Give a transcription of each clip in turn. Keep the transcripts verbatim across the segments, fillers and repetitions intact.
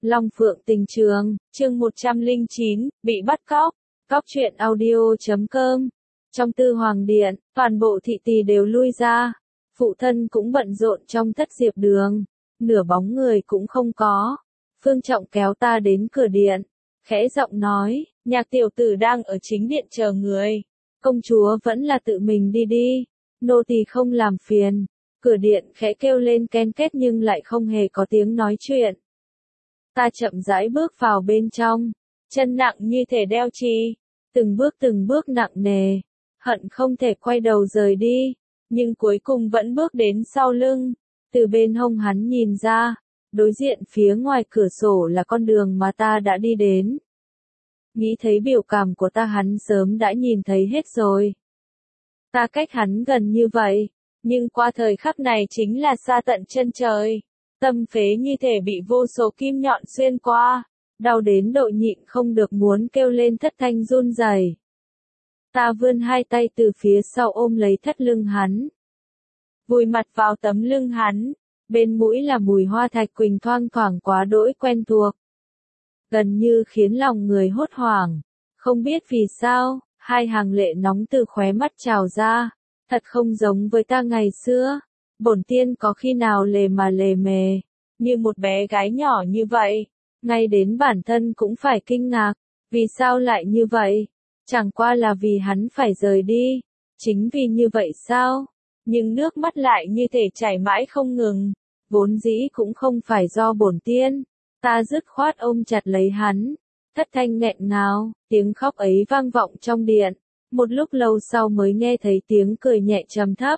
Long Phượng Tình Trường, chương một trăm lẻ chín, bị bắt cóc. Cóc truyện audio chấm com. Trong Tư Hoàng Điện, toàn bộ thị tỳ đều lui ra. Phụ thân cũng bận rộn trong thất diệp đường. Nửa bóng người cũng không có. Phương Trọng kéo ta đến cửa điện. Khẽ giọng nói, nhạc tiểu tử đang ở chính điện chờ người. Công chúa vẫn là tự mình đi đi. Nô tỳ không làm phiền. Cửa điện khẽ kêu lên ken két nhưng lại không hề có tiếng nói chuyện. Ta chậm rãi bước vào bên trong, chân nặng như thể đeo chì, từng bước từng bước nặng nề, hận không thể quay đầu rời đi, nhưng cuối cùng vẫn bước đến sau lưng, từ bên hông hắn nhìn ra, đối diện phía ngoài cửa sổ là con đường mà ta đã đi đến. Nghĩ thấy biểu cảm của ta hắn sớm đã nhìn thấy hết rồi. Ta cách hắn gần như vậy, nhưng qua thời khắc này chính là xa tận chân trời. Tâm phế như thể bị vô số kim nhọn xuyên qua, đau đến độ nhịn không được muốn kêu lên thất thanh run rẩy. Ta vươn hai tay từ phía sau ôm lấy thắt lưng hắn. Vùi mặt vào tấm lưng hắn, bên mũi là mùi hoa thạch quỳnh thoang thoảng quá đỗi quen thuộc. Gần như khiến lòng người hốt hoảng, không biết vì sao, hai hàng lệ nóng từ khóe mắt trào ra, thật không giống với ta ngày xưa. Bổn tiên có khi nào lề mà lề mề, như một bé gái nhỏ như vậy, ngay đến bản thân cũng phải kinh ngạc, vì sao lại như vậy, chẳng qua là vì hắn phải rời đi, chính vì như vậy sao, nhưng nước mắt lại như thể chảy mãi không ngừng, vốn dĩ cũng không phải do bổn tiên, ta dứt khoát ôm chặt lấy hắn, thất thanh nghẹn ngào, tiếng khóc ấy vang vọng trong điện, một lúc lâu sau mới nghe thấy tiếng cười nhẹ trầm thấp.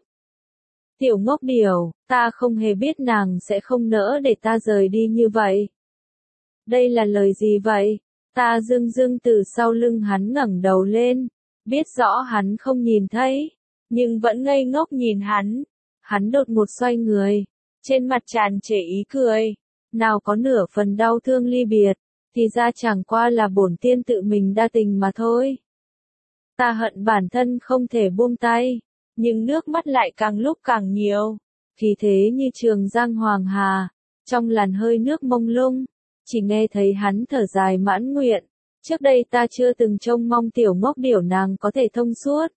Tiểu ngốc điểu, ta không hề biết nàng sẽ không nỡ để ta rời đi như vậy. Đây là lời gì vậy? Ta dưng dưng từ sau lưng hắn ngẩng đầu lên, biết rõ hắn không nhìn thấy, nhưng vẫn ngây ngốc nhìn hắn. Hắn đột ngột xoay người, trên mặt tràn trề ý cười, nào có nửa phần đau thương ly biệt, thì ra chẳng qua là bổn tiên tự mình đa tình mà thôi. Ta hận bản thân không thể buông tay. Nhưng nước mắt lại càng lúc càng nhiều, khí thế như trường giang hoàng hà, trong làn hơi nước mông lung, chỉ nghe thấy hắn thở dài mãn nguyện, trước đây ta chưa từng trông mong tiểu ngốc điểu nàng có thể thông suốt.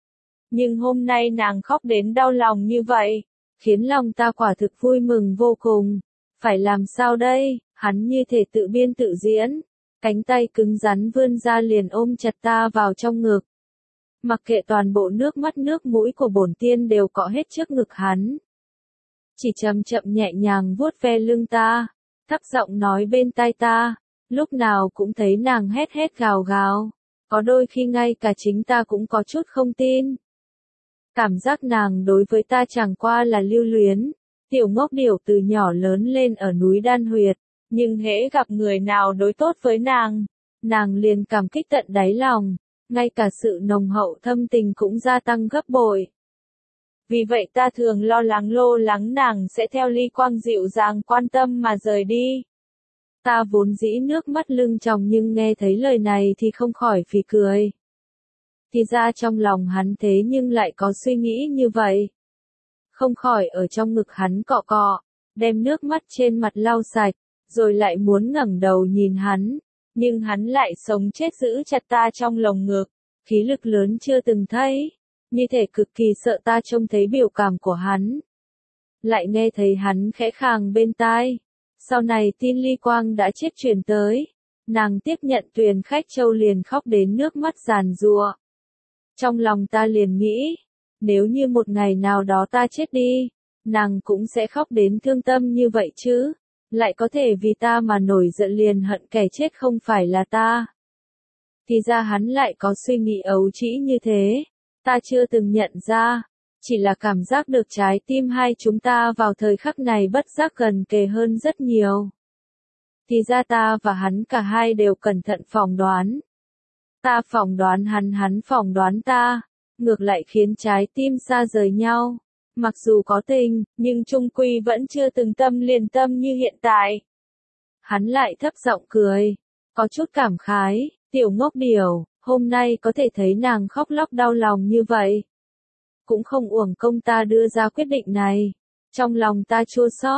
Nhưng hôm nay nàng khóc đến đau lòng như vậy, khiến lòng ta quả thực vui mừng vô cùng, phải làm sao đây, hắn như thể tự biên tự diễn, cánh tay cứng rắn vươn ra liền ôm chặt ta vào trong ngực. Mặc kệ toàn bộ nước mắt nước mũi của bổn tiên đều cọ hết trước ngực hắn. Chỉ chậm chậm nhẹ nhàng vuốt ve lưng ta, thấp giọng nói bên tai ta, lúc nào cũng thấy nàng hét hét gào gào, có đôi khi ngay cả chính ta cũng có chút không tin. Cảm giác nàng đối với ta chẳng qua là lưu luyến, tiểu ngốc điểu từ nhỏ lớn lên ở núi Đan Huyệt, nhưng hễ gặp người nào đối tốt với nàng, nàng liền cảm kích tận đáy lòng. Ngay cả sự nồng hậu thâm tình cũng gia tăng gấp bội. Vì vậy ta thường lo lắng lô lắng nàng sẽ theo Ly Quang dịu dàng quan tâm mà rời đi. Ta vốn dĩ nước mắt lưng tròng nhưng nghe thấy lời này thì không khỏi phì cười. Thì ra trong lòng hắn thế nhưng lại có suy nghĩ như vậy. Không khỏi ở trong ngực hắn cọ cọ, đem nước mắt trên mặt lau sạch, rồi lại muốn ngẩng đầu nhìn hắn. Nhưng hắn lại sống chết giữ chặt ta trong lồng ngực, khí lực lớn chưa từng thấy, như thể cực kỳ sợ ta trông thấy biểu cảm của hắn. Lại nghe thấy hắn khẽ khàng bên tai, sau này tin Ly Quang đã chết truyền tới, nàng tiếp nhận Tuyền Khách Châu liền khóc đến nước mắt giàn giụa. Trong lòng ta liền nghĩ, nếu như một ngày nào đó ta chết đi, nàng cũng sẽ khóc đến thương tâm như vậy chứ. Lại có thể vì ta mà nổi giận liền hận kẻ chết không phải là ta. Thì ra hắn lại có suy nghĩ ấu trĩ như thế, ta chưa từng nhận ra, chỉ là cảm giác được trái tim hai chúng ta vào thời khắc này bất giác gần kề hơn rất nhiều. Thì ra ta và hắn cả hai đều cẩn thận phỏng đoán. Ta phỏng đoán hắn hắn phỏng đoán ta, ngược lại khiến trái tim xa rời nhau. Mặc dù có tình, nhưng chung quy vẫn chưa từng tâm liền tâm như hiện tại. Hắn lại thấp giọng cười, có chút cảm khái, tiểu ngốc điểu, hôm nay có thể thấy nàng khóc lóc đau lòng như vậy. Cũng không uổng công ta đưa ra quyết định này, trong lòng ta chua xót,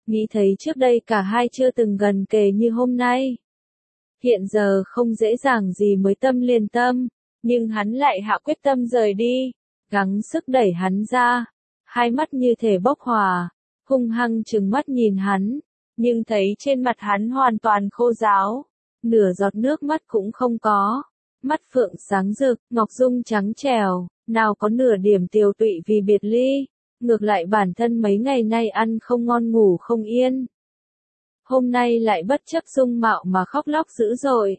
nghĩ thấy trước đây cả hai chưa từng gần kề như hôm nay. Hiện giờ không dễ dàng gì mới tâm liền tâm, nhưng hắn lại hạ quyết tâm rời đi, gắng sức đẩy hắn ra, hai mắt như thể bốc hỏa, hung hăng trừng mắt nhìn hắn, nhưng thấy trên mặt hắn hoàn toàn khô ráo, nửa giọt nước mắt cũng không có, mắt phượng sáng rực, ngọc dung trắng trẻo, nào có nửa điểm tiều tụy vì biệt ly, ngược lại bản thân mấy ngày nay ăn không ngon ngủ không yên. Hôm nay lại bất chấp dung mạo mà khóc lóc dữ dội,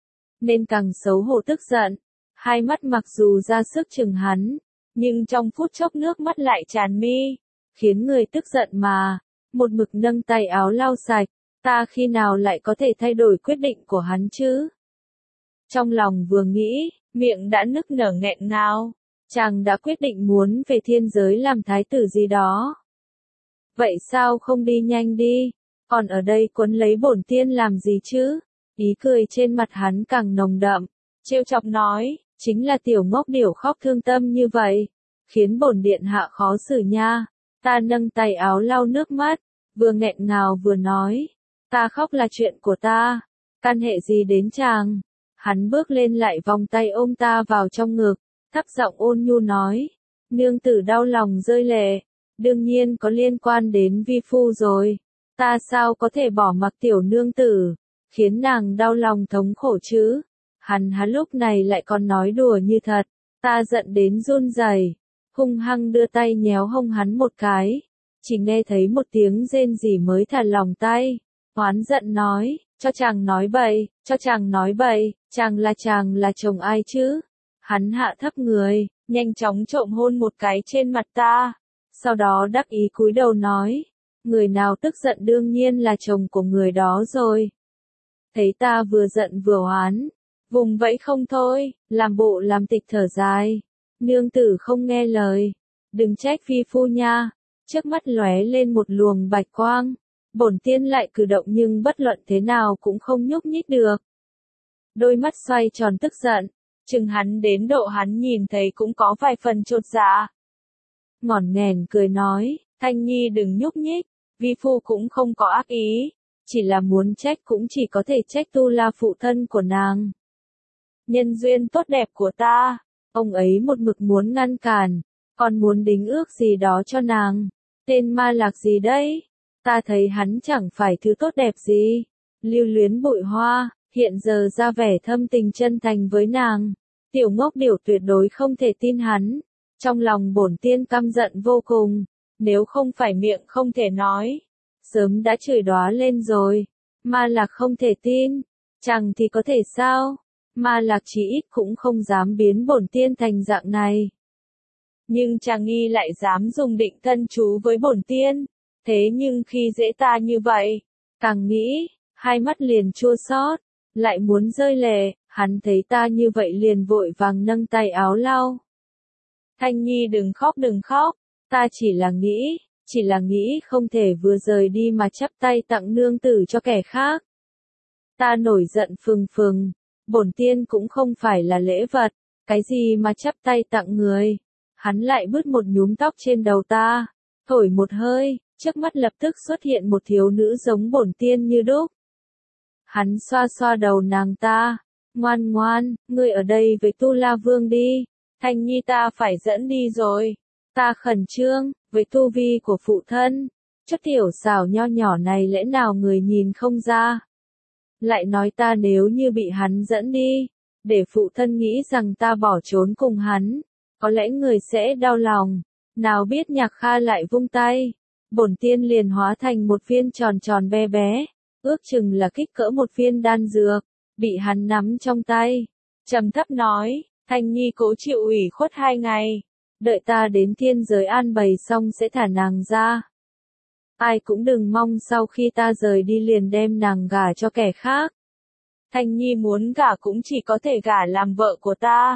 nên càng xấu hổ tức giận, hai mắt mặc dù ra sức chừng hắn, nhưng trong phút chốc nước mắt lại tràn mi, khiến người tức giận mà, một mực nâng tay áo lau sạch, ta khi nào lại có thể thay đổi quyết định của hắn chứ? Trong lòng vừa nghĩ, miệng đã nức nở nghẹn ngào, chàng đã quyết định muốn về thiên giới làm thái tử gì đó. Vậy sao không đi nhanh đi, còn ở đây quấn lấy bổn tiên làm gì chứ? Ý cười trên mặt hắn càng nồng đậm, trêu chọc nói, chính là tiểu ngốc điểu khóc thương tâm như vậy, khiến bổn điện hạ khó xử nha. Ta nâng tay áo lau nước mắt, vừa nghẹn ngào vừa nói, ta khóc là chuyện của ta, can hệ gì đến chàng? Hắn bước lên lại vòng tay ôm ta vào trong ngực, thấp giọng ôn nhu nói, nương tử đau lòng rơi lệ, đương nhiên có liên quan đến vi phu rồi, ta sao có thể bỏ mặc tiểu nương tử, khiến nàng đau lòng thống khổ chứ? Hắn hắn lúc này lại còn nói đùa như thật, ta giận đến run rẩy, hung hăng đưa tay nhéo hông hắn một cái, chỉ nghe thấy một tiếng rên rỉ mới thả lòng tay, oán giận nói, cho chàng nói bậy, cho chàng nói bậy, chàng là chàng là chồng ai chứ? Hắn hạ thấp người, nhanh chóng trộm hôn một cái trên mặt ta, sau đó đắc ý cúi đầu nói, người nào tức giận đương nhiên là chồng của người đó rồi. Thấy ta vừa giận vừa oán, vùng vẫy không thôi, làm bộ làm tịch thở dài, nương tử không nghe lời, đừng trách phi phu nha. Trước mắt lóe lên một luồng bạch quang, bổn tiên lại cử động nhưng bất luận thế nào cũng không nhúc nhích được. Đôi mắt xoay tròn tức giận, chừng hắn đến độ hắn nhìn thấy cũng có vài phần chột dạ. Ngỏn nghèn cười nói, Thanh Nhi đừng nhúc nhích, vi phu cũng không có ác ý, chỉ là muốn trách cũng chỉ có thể trách Tu La phụ thân của nàng. Nhân duyên tốt đẹp của ta, ông ấy một mực muốn ngăn cản, còn muốn đính ước gì đó cho nàng. Tên ma lạc gì đấy? Ta thấy hắn chẳng phải thứ tốt đẹp gì. Lưu luyến bụi hoa, hiện giờ ra vẻ thâm tình chân thành với nàng. Tiểu ngốc điểu tuyệt đối không thể tin hắn. Trong lòng bổn tiên căm giận vô cùng. Nếu không phải miệng không thể nói, sớm đã chửi đóa lên rồi. Ma lạc không thể tin. Chẳng thì có thể sao? Ma lạc chỉ ít cũng không dám biến bổn tiên thành dạng này. Nhưng chàng nghi lại dám dùng định thân chú với bổn tiên, thế nhưng khi dễ ta như vậy, càng nghĩ, hai mắt liền chua xót, lại muốn rơi lệ, hắn thấy ta như vậy liền vội vàng nâng tay áo lau. Thanh Nhi đừng khóc đừng khóc, ta chỉ là nghĩ, chỉ là nghĩ không thể vừa rời đi mà chắp tay tặng nương tử cho kẻ khác. Ta nổi giận phừng phừng, bổn tiên cũng không phải là lễ vật, cái gì mà chắp tay tặng người. Hắn lại bứt một nhúm tóc trên đầu ta, thổi một hơi, trước mắt lập tức xuất hiện một thiếu nữ giống bổn tiên như đúc. Hắn xoa xoa đầu nàng ta, ngoan ngoan, ngươi ở đây với Tu La Vương đi, Thanh Nhi ta phải dẫn đi rồi. Ta khẩn trương, với tu vi của phụ thân, chút tiểu xảo nho nhỏ này lẽ nào người nhìn không ra. Lại nói ta nếu như bị hắn dẫn đi, để phụ thân nghĩ rằng ta bỏ trốn cùng hắn. Có lẽ người sẽ đau lòng, nào biết Nhạc Kha lại vung tay, bổn tiên liền hóa thành một viên tròn tròn bé bé, ước chừng là kích cỡ một viên đan dược, bị hắn nắm trong tay, trầm thấp nói, Thanh Nhi cố chịu ủy khuất hai ngày, đợi ta đến thiên giới an bày xong sẽ thả nàng ra. Ai cũng đừng mong sau khi ta rời đi liền đem nàng gả cho kẻ khác. Thanh Nhi muốn gả cũng chỉ có thể gả làm vợ của ta.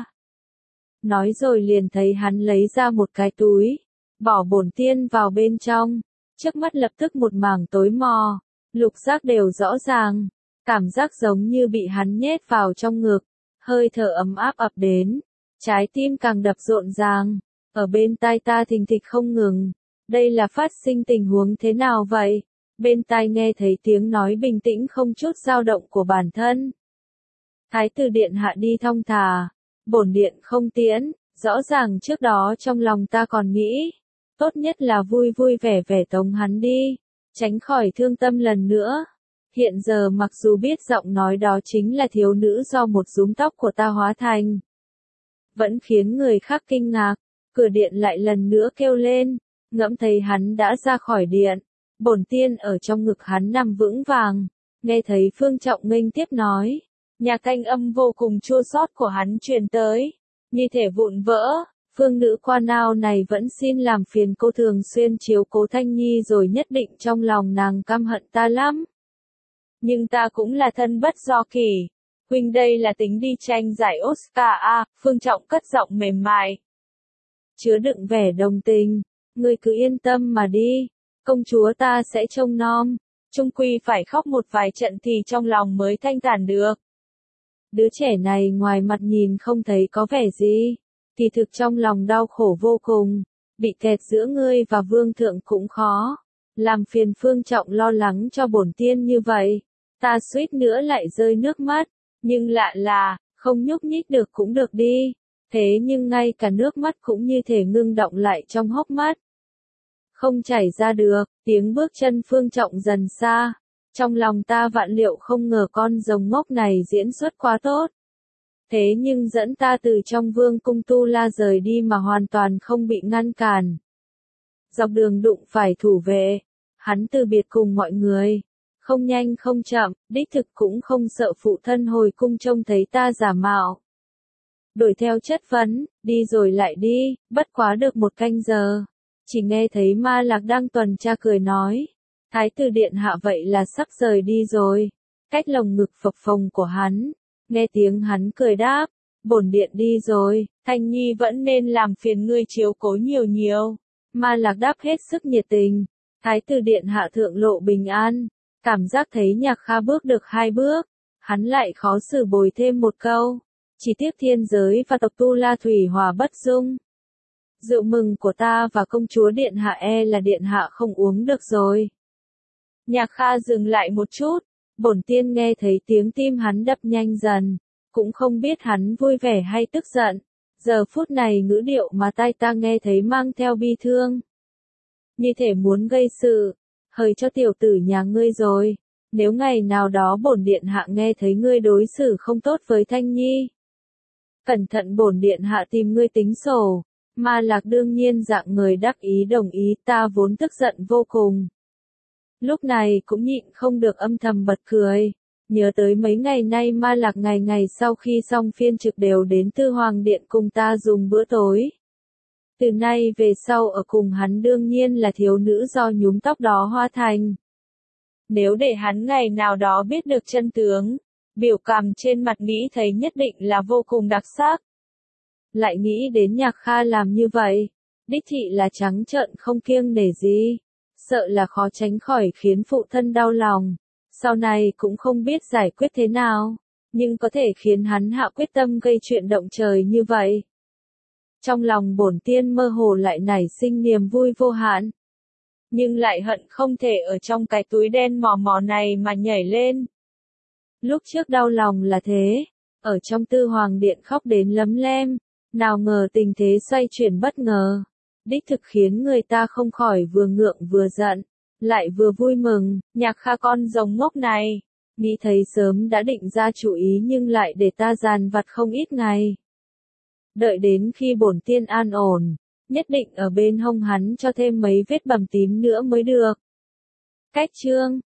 Nói rồi liền thấy hắn lấy ra một cái túi, bỏ bổn tiên vào bên trong, trước mắt lập tức một mảng tối mò, lục giác đều rõ ràng, cảm giác giống như bị hắn nhét vào trong ngực, hơi thở ấm áp ập đến, trái tim càng đập rộn ràng, ở bên tai ta thình thịch không ngừng, đây là phát sinh tình huống thế nào vậy? bên tai nghe thấy tiếng nói bình tĩnh không chút dao động của bản thân. Thái tử điện hạ đi thong thả, bổn điện không tiễn, rõ ràng trước đó trong lòng ta còn nghĩ, tốt nhất là vui vui vẻ vẻ tống hắn đi, tránh khỏi thương tâm lần nữa. Hiện giờ mặc dù biết giọng nói đó chính là thiếu nữ do một rúm tóc của ta hóa thành, vẫn khiến người khác kinh ngạc, cửa điện lại lần nữa kêu lên, ngẫm thấy hắn đã ra khỏi điện, bổn tiên ở trong ngực hắn nằm vững vàng, nghe thấy Phương Trọng nghênh tiếp nói, nhạc thanh âm vô cùng chua xót của hắn truyền tới, như thể vụn vỡ. Phương nữ quan ao này vẫn xin làm phiền cô thường xuyên chiếu cố Thanh Nhi rồi nhất định trong lòng nàng căm hận ta lắm. Nhưng ta cũng là thân bất do kỳ. Huynh đây là tính đi tranh giải Oscar à, Phương Trọng cất giọng mềm mại. Chứa đựng vẻ đồng tình, ngươi cứ yên tâm mà đi, công chúa ta sẽ trông nom, chung quy phải khóc một vài trận thì trong lòng mới thanh thản được. Đứa trẻ này ngoài mặt nhìn không thấy có vẻ gì, thì thực trong lòng đau khổ vô cùng, bị kẹt giữa ngươi và vương thượng cũng khó, làm phiền Phương Trọng lo lắng cho bổn tiên như vậy, ta suýt nữa lại rơi nước mắt, nhưng lạ là, không nhúc nhích được cũng được đi, thế nhưng ngay cả nước mắt cũng như thể ngưng động lại trong hốc mắt. Không chảy ra được, tiếng bước chân Phương Trọng dần xa, trong lòng ta vạn liệu không ngờ con rồng ngốc này diễn xuất quá tốt. Thế nhưng dẫn ta từ trong vương cung Tu La rời đi mà hoàn toàn không bị ngăn cản. Dọc đường đụng phải thủ vệ, hắn từ biệt cùng mọi người, không nhanh không chậm, đích thực cũng không sợ phụ thân hồi cung trông thấy ta giả mạo. Đuổi theo chất vấn, đi rồi lại đi, bất quá được một canh giờ, chỉ nghe thấy Ma Lạc đang tuần tra cười nói, Thái tử điện hạ vậy là sắp rời đi rồi, cách lồng ngực phập phồng của hắn. Nghe tiếng hắn cười đáp, bổn điện đi rồi, Thanh Nhi vẫn nên làm phiền ngươi chiếu cố nhiều nhiều. Ma Lạc đáp hết sức nhiệt tình, Thái tử điện hạ thượng lộ bình an, cảm giác thấy Nhạc Kha bước được hai bước, hắn lại khó xử bồi thêm một câu, chỉ tiếc thiên giới và tộc Tu La thủy hòa bất dung. Rượu mừng của ta và công chúa điện hạ e là điện hạ không uống được rồi. Nhạc Kha dừng lại một chút. Bổn tiên nghe thấy tiếng tim hắn đập nhanh dần, cũng không biết hắn vui vẻ hay tức giận. Giờ phút này ngữ điệu mà tai ta nghe thấy mang theo bi thương. Như thể muốn gây sự, hời cho tiểu tử nhà ngươi rồi. Nếu ngày nào đó bổn điện hạ nghe thấy ngươi đối xử không tốt với Thanh Nhi, cẩn thận bổn điện hạ tìm ngươi tính sổ. Ma Lạc đương nhiên dạng người đắc ý đồng ý, ta vốn tức giận vô cùng. Lúc này cũng nhịn không được âm thầm bật cười, nhớ tới mấy ngày nay Ma Lạc ngày ngày sau khi xong phiên trực đều đến Tư Hoàng Điện cùng ta dùng bữa tối. Từ nay về sau ở cùng hắn đương nhiên là thiếu nữ do nhúm tóc đó hóa thành. Nếu để hắn ngày nào đó biết được chân tướng, biểu cảm trên mặt nghĩ thấy nhất định là vô cùng đặc sắc. Lại nghĩ đến Nhạc Kha làm như vậy, đích thị là trắng trợn không kiêng nể gì. Sợ là khó tránh khỏi khiến phụ thân đau lòng, sau này cũng không biết giải quyết thế nào, nhưng có thể khiến hắn hạ quyết tâm gây chuyện động trời như vậy. Trong lòng bổn tiên mơ hồ lại nảy sinh niềm vui vô hạn, nhưng lại hận không thể ở trong cái túi đen mò mò này mà nhảy lên. Lúc trước đau lòng là thế, ở trong Tư Hoàng Điện khóc đến lấm lem, nào ngờ tình thế xoay chuyển bất ngờ. Đích thực khiến người ta không khỏi vừa ngượng vừa giận, lại vừa vui mừng. Nhạc Kha con rồng ngốc này, nghĩ thấy sớm đã định ra chủ ý nhưng lại để ta dàn vặt không ít ngày. Đợi đến khi bổn tiên an ổn, nhất định ở bên hông hắn cho thêm mấy vết bầm tím nữa mới được. Cách chương